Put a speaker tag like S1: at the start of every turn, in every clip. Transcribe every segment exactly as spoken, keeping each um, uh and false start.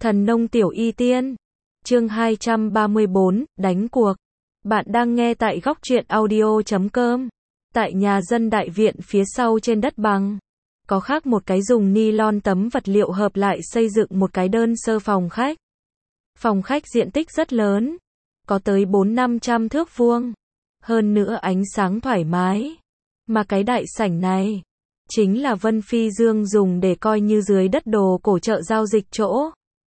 S1: Thần nông tiểu y tiên. Chương hai trăm ba mươi bốn, đánh cuộc. Bạn đang nghe tại góc truyện audio chấm com. Tại nhà dân đại viện phía sau trên đất bằng, có khác một cái dùng ni lon tấm vật liệu hợp lại xây dựng một cái đơn sơ phòng khách. Phòng khách diện tích rất lớn, có tới bốn năm trăm thước vuông. Hơn nữa ánh sáng thoải mái. Mà cái đại sảnh này chính là Vân Phi Dương dùng để coi như dưới đất đồ cổ chợ giao dịch chỗ.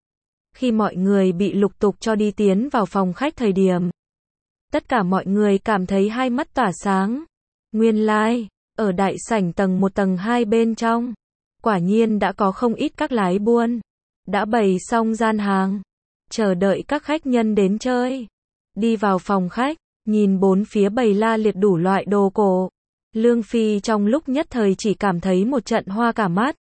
S1: Khi mọi người bị lục tục cho đi tiến vào phòng khách thời điểm, tất cả mọi người cảm thấy hai mắt tỏa sáng. Nguyên lai, like, ở đại sảnh tầng một tầng hai bên trong, quả nhiên đã có không ít các lái buôn, đã bày xong gian hàng, chờ đợi các khách nhân đến chơi. Đi vào phòng khách, nhìn bốn phía bày la liệt đủ loại đồ cổ, Lương Phi trong lúc nhất thời chỉ cảm thấy một trận hoa cả mắt.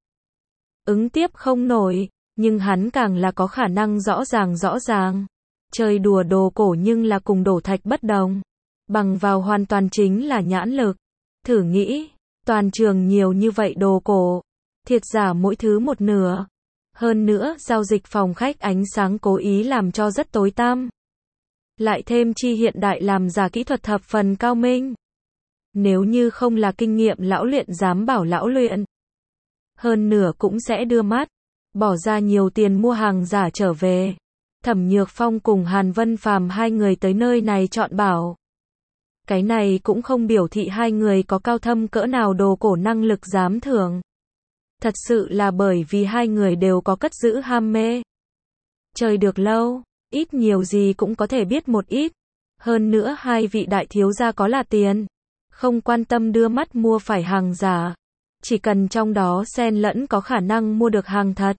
S1: Ứng tiếp không nổi, nhưng hắn càng là có khả năng rõ ràng rõ ràng. Chơi đùa đồ cổ nhưng là cùng đổ thạch bất đồng. Bằng vào hoàn toàn chính là nhãn lực. Thử nghĩ, toàn trường nhiều như vậy đồ cổ, thiệt giả mỗi thứ một nửa. Hơn nữa, giao dịch phòng khách ánh sáng cố ý làm cho rất tối tăm. Lại thêm chi hiện đại làm giả kỹ thuật thập phần cao minh. Nếu như không là kinh nghiệm lão luyện dám bảo lão luyện, hơn nửa cũng sẽ đưa mắt, bỏ ra nhiều tiền mua hàng giả trở về. Thẩm Nhược Phong cùng Hàn Vân Phàm hai người tới nơi này chọn bảo. Cái này cũng không biểu thị hai người có cao thâm cỡ nào đồ cổ năng lực dám thưởng. Thật sự là bởi vì hai người đều có cất giữ ham mê. Chơi được lâu, ít nhiều gì cũng có thể biết một ít. Hơn nữa hai vị đại thiếu gia có là tiền, không quan tâm đưa mắt mua phải hàng giả. Chỉ cần trong đó xen lẫn có khả năng mua được hàng thật.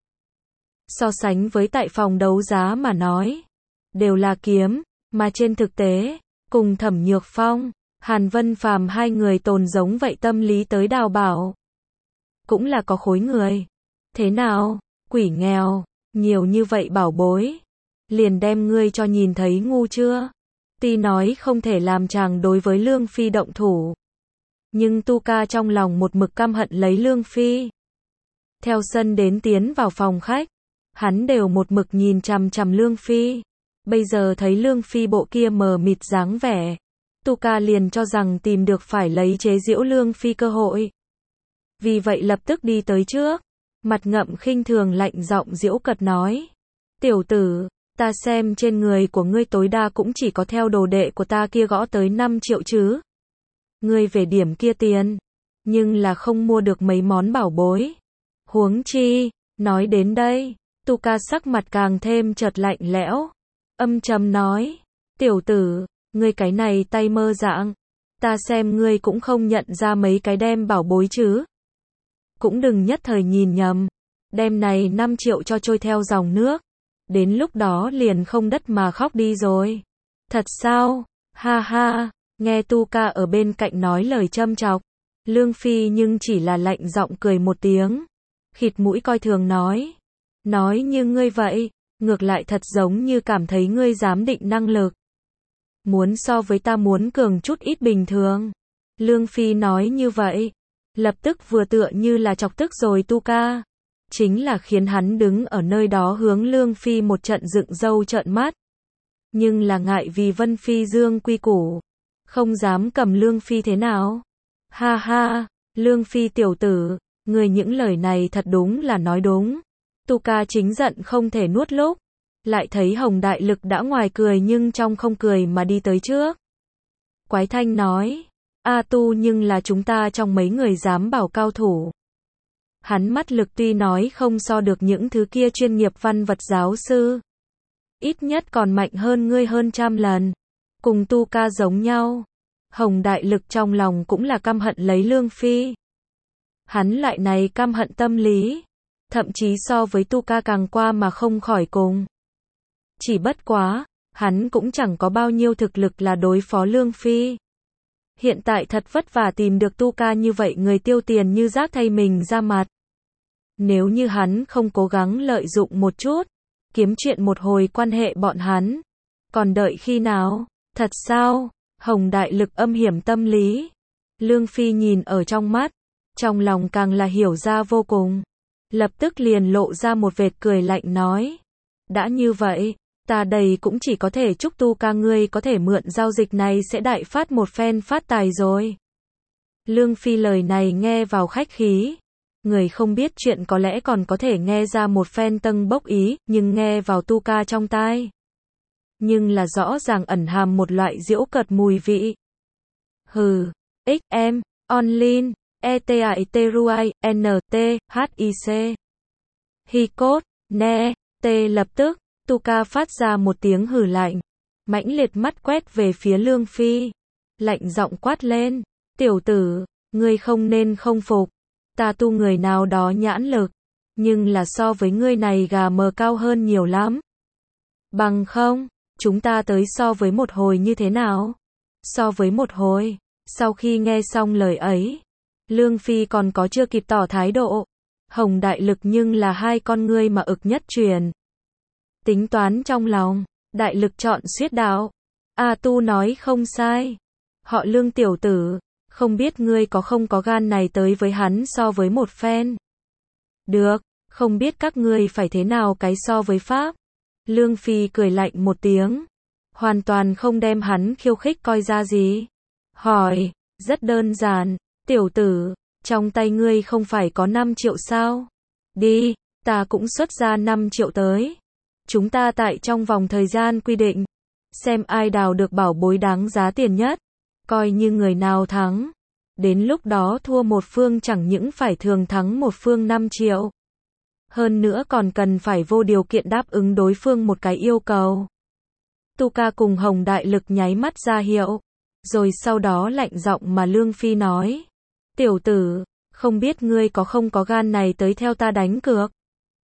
S1: So sánh với tại phòng đấu giá mà nói, đều là kiếm, mà trên thực tế, cùng Thẩm Nhược Phong, Hàn Vân Phàm hai người tồn giống vậy tâm lý tới đào bảo. Cũng là có khối người. Thế nào, quỷ nghèo, nhiều như vậy bảo bối, liền đem ngươi cho nhìn thấy ngu chưa? Tuy nói không thể làm chàng đối với Lương Phi động thủ, nhưng Tu Ca trong lòng một mực căm hận lấy Lương Phi. Theo sân đến tiến vào phòng khách, hắn đều một mực nhìn chằm chằm Lương Phi. Bây giờ thấy Lương Phi bộ kia mờ mịt dáng vẻ, Tu Ca liền cho rằng tìm được phải lấy chế giễu Lương Phi cơ hội. Vì vậy lập tức đi tới trước, mặt ngậm khinh thường lạnh giọng giễu cợt nói: "Tiểu tử, ta xem trên người của ngươi tối đa cũng chỉ có theo đồ đệ của ta kia gõ tới năm triệu chứ. Ngươi về điểm kia tiền, nhưng là không mua được mấy món bảo bối. Huống chi." Nói đến đây, Tu Ca sắc mặt càng thêm chợt lạnh lẽo, âm trầm nói: "Tiểu tử, ngươi cái này tay mơ dạng, ta xem ngươi cũng không nhận ra mấy cái đem bảo bối chứ. Cũng đừng nhất thời nhìn nhầm, đem này năm triệu cho trôi theo dòng nước, đến lúc đó liền không đất mà khóc đi rồi." "Thật sao? Ha ha." Nghe Tu Ca ở bên cạnh nói lời châm chọc, Lương Phi nhưng chỉ là lạnh giọng cười một tiếng, khịt mũi coi thường nói: "Nói như ngươi vậy, ngược lại thật giống như cảm thấy ngươi giám định năng lực muốn so với ta muốn cường chút ít bình thường." Lương Phi nói như vậy, lập tức vừa tựa như là chọc tức rồi Tu Ca, chính là khiến hắn đứng ở nơi đó hướng Lương Phi một trận dựng râu trợn mắt. Nhưng là ngại vì Vân Phi Dương quy củ, không dám cầm Lương Phi thế nào. "Ha ha, Lương Phi tiểu tử, người những lời này thật đúng là nói đúng." Tu Ca chính giận không thể nuốt lúc, lại thấy Hồng Đại Lực đã ngoài cười nhưng trong không cười mà đi tới trước. Quái thanh nói: "A Tu nhưng là chúng ta trong mấy người dám bảo cao thủ." Hắn mắt lực tuy nói không so được những thứ kia chuyên nghiệp văn vật giáo sư, ít nhất còn mạnh hơn ngươi hơn trăm lần. Cùng Tu Ca giống nhau, Hồng Đại Lực trong lòng cũng là căm hận lấy Lương Phi. Hắn lại này căm hận tâm lý, thậm chí so với Tu Ca càng qua mà không khỏi cùng. Chỉ bất quá, hắn cũng chẳng có bao nhiêu thực lực là đối phó Lương Phi. Hiện tại thật vất vả tìm được Tu Ca như vậy người tiêu tiền như rác thay mình ra mặt. Nếu như hắn không cố gắng lợi dụng một chút, kiếm chuyện một hồi quan hệ bọn hắn, còn đợi khi nào? Thật sao? Hồng Đại Lực âm hiểm tâm lý. Lương Phi nhìn ở trong mắt, trong lòng càng là hiểu ra vô cùng. Lập tức liền lộ ra một vệt cười lạnh nói: Đã như vậy, ta đây cũng chỉ có thể chúc Tu ca ngươi có thể mượn giao dịch này sẽ đại phát một phen phát tài rồi. Lương Phi lời này nghe vào khách khí. Người không biết chuyện có lẽ còn có thể nghe ra một phen tâng bốc ý, nhưng nghe vào Tu ca trong tai. Nhưng là rõ ràng ẩn hàm một loại giễu cợt mùi vị. Hừ, x em, online, etaiterui, nt, hic. Hi cốt, ne, t lập tức, Tu ca phát ra một tiếng hừ lạnh. Mãnh liệt mắt quét về phía Lương Phi. Lạnh giọng quát lên, tiểu tử, ngươi không nên không phục. Ta tu người nào đó nhãn lực, nhưng là so với ngươi này gà mờ cao hơn nhiều lắm. Bằng không, chúng ta tới so với một hồi như thế nào? So với một hồi, sau khi nghe xong lời ấy, Lương Phi còn có chưa kịp tỏ thái độ. Hồng Đại Lực nhưng là hai con ngươi mà ực nhất truyền. Tính toán trong lòng, Đại Lực chọn suyết đạo. A Tu nói không sai. Họ Lương tiểu tử, không biết ngươi có không có gan này tới với hắn so với một phen. Được, không biết các ngươi phải thế nào cái so với pháp. Lương Phi cười lạnh một tiếng. Hoàn toàn không đem hắn khiêu khích coi ra gì. Hỏi, rất đơn giản, tiểu tử, trong tay ngươi không phải có năm triệu sao? Đi, ta cũng xuất ra năm triệu tới. Chúng ta tại trong vòng thời gian quy định, xem ai đào được bảo bối đáng giá tiền nhất. Coi như người nào thắng. Đến lúc đó thua một phương chẳng những phải thường thắng một phương năm triệu. Hơn nữa còn cần phải vô điều kiện đáp ứng đối phương một cái yêu cầu. Tu ca cùng Hồng Đại Lực nháy mắt ra hiệu. Rồi sau đó lạnh giọng mà Lương Phi nói. Tiểu tử, không biết ngươi có không có gan này tới theo ta đánh cược.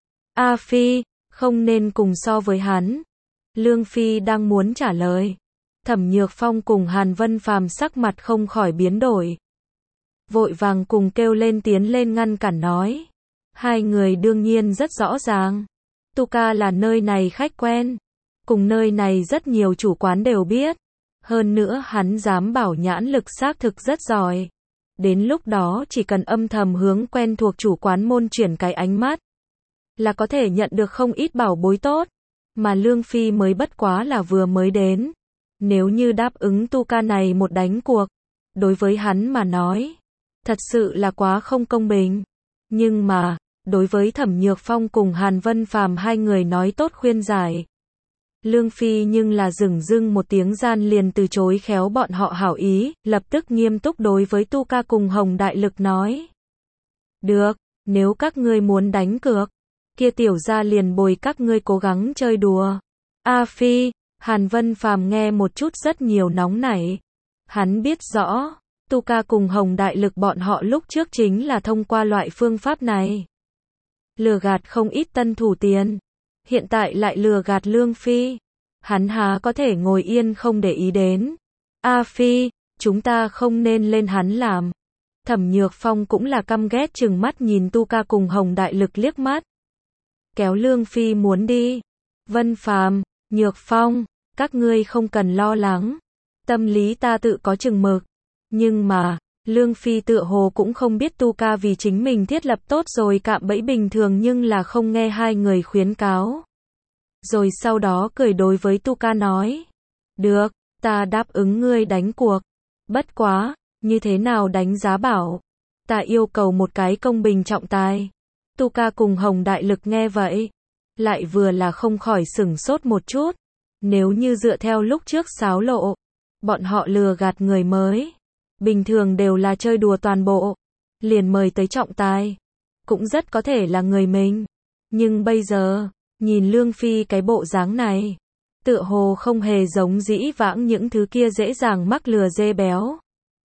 S1: A Phi, không nên cùng so với hắn. Lương Phi đang muốn trả lời. Thẩm Nhược Phong cùng Hàn Vân Phàm sắc mặt không khỏi biến đổi. Vội vàng cùng kêu lên tiến lên ngăn cản nói. Hai người đương nhiên rất rõ ràng. Tu ca là nơi này khách quen. Cùng nơi này rất nhiều chủ quán đều biết. Hơn nữa hắn dám bảo nhãn lực xác thực rất giỏi. Đến lúc đó chỉ cần âm thầm hướng quen thuộc chủ quán môn chuyển cái ánh mắt. Là có thể nhận được không ít bảo bối tốt. Mà Lương Phi mới bất quá là vừa mới đến. Nếu như đáp ứng Tu ca này một đánh cuộc. Đối với hắn mà nói. Thật sự là quá không công bình. Nhưng mà, đối với Thẩm Nhược Phong cùng Hàn Vân Phàm hai người nói tốt khuyên giải. Lương Phi nhưng là dửng dưng một tiếng gian liền từ chối khéo bọn họ hảo ý, lập tức nghiêm túc đối với Tu ca cùng Hồng Đại Lực nói. Được, nếu các ngươi muốn đánh cược, kia tiểu gia liền bồi các ngươi cố gắng chơi đùa. A Phi, Hàn Vân Phàm nghe một chút rất nhiều nóng nảy. Hắn biết rõ, Tu ca cùng Hồng Đại Lực bọn họ lúc trước chính là thông qua loại phương pháp này. Lừa gạt không ít tân thủ tiền. Hiện tại lại lừa gạt Lương Phi. Hắn há có thể ngồi yên không để ý đến. A Phi, chúng ta không nên lên hắn làm. Thẩm Nhược Phong cũng là căm ghét chừng mắt nhìn Tu ca cùng Hồng Đại Lực liếc mắt. Kéo Lương Phi muốn đi. Vân Phàm, Nhược Phong, các ngươi không cần lo lắng. Tâm lý ta tự có chừng mực. Nhưng mà, Lương Phi tựa hồ cũng không biết Tu ca vì chính mình thiết lập tốt rồi cạm bẫy bình thường nhưng là không nghe hai người khuyến cáo. Rồi sau đó cười đối với Tu ca nói. Được, ta đáp ứng ngươi đánh cuộc. Bất quá, như thế nào đánh giá bảo. Ta yêu cầu một cái công bình trọng tài. Tu ca cùng Hồng Đại Lực nghe vậy. Lại vừa là không khỏi sửng sốt một chút. Nếu như dựa theo lúc trước xáo lộ. Bọn họ lừa gạt người mới. Bình thường đều là chơi đùa toàn bộ. Liền mời tới trọng tài. Cũng rất có thể là người mình. Nhưng bây giờ, nhìn Lương Phi cái bộ dáng này. Tựa hồ không hề giống dĩ vãng những thứ kia dễ dàng mắc lừa dê béo.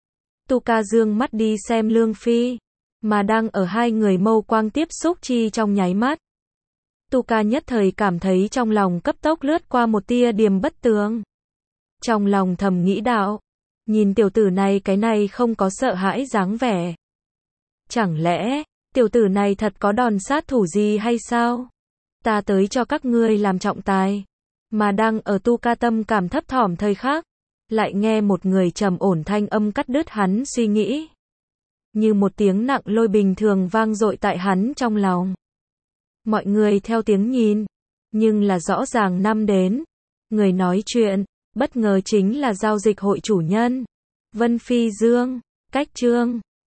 S1: Tu ca dương mắt đi xem Lương Phi. Mà đang ở hai người mâu quang tiếp xúc chi trong nháy mắt. Tu ca nhất thời cảm thấy trong lòng cấp tốc lướt qua một tia điềm bất tường. Trong lòng thầm nghĩ đạo. Nhìn tiểu tử này cái này không có sợ hãi dáng vẻ. Chẳng lẽ, tiểu tử này thật có đòn sát thủ gì hay sao? Ta tới cho các ngươi làm trọng tài. Mà đang ở Tu ca tâm cảm thấp thỏm thời khắc. Lại nghe một người trầm ổn thanh âm cắt đứt hắn suy nghĩ. Như một tiếng nặng lôi bình thường vang dội tại hắn trong lòng. Mọi người theo tiếng nhìn. Nhưng là rõ ràng năm đến. Người nói chuyện, bất ngờ chính là giao dịch hội chủ nhân. Vân Phi Dương, cách chương.